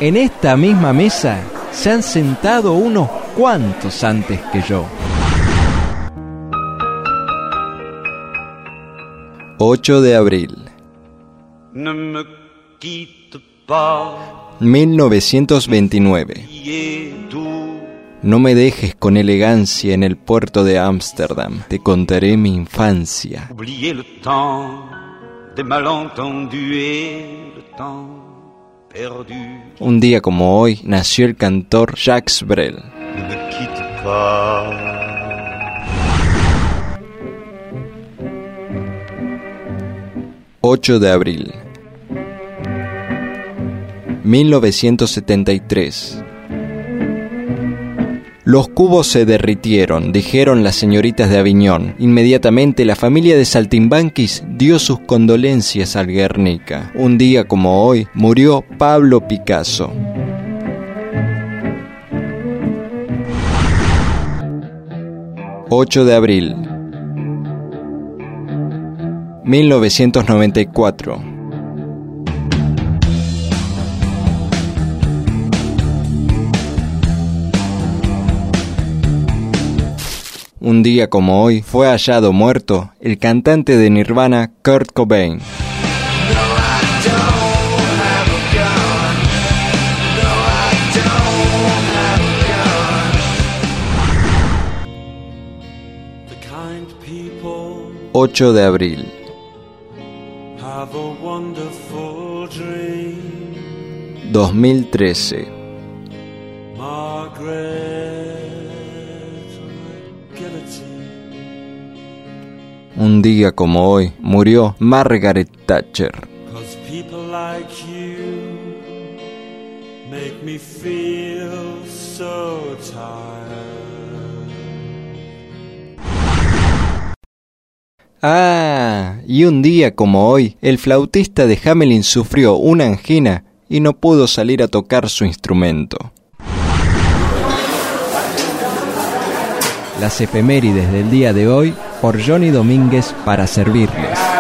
En esta misma mesa se han sentado unos cuantos antes que yo. 8 de abril 1929. No me dejes con elegancia en el puerto de Ámsterdam. Te contaré mi infancia. Un día como hoy nació el cantor Jacques Brel. 8 de abril 1973. Los cubos se derritieron, dijeron las señoritas de Aviñón. Inmediatamente la familia de Saltimbanquis dio sus condolencias al Guernica. Un día como hoy murió Pablo Picasso. ...8 de abril... 1994... Un día como hoy fue hallado muerto el cantante de Nirvana Kurt Cobain. ...8 de abril... 2013... Un día como hoy murió Margaret Thatcher. Y un día como hoy, el flautista de Hamelin sufrió una angina y no pudo salir a tocar su instrumento. Las efemérides del día de hoy por Johnny Domínguez para servirles.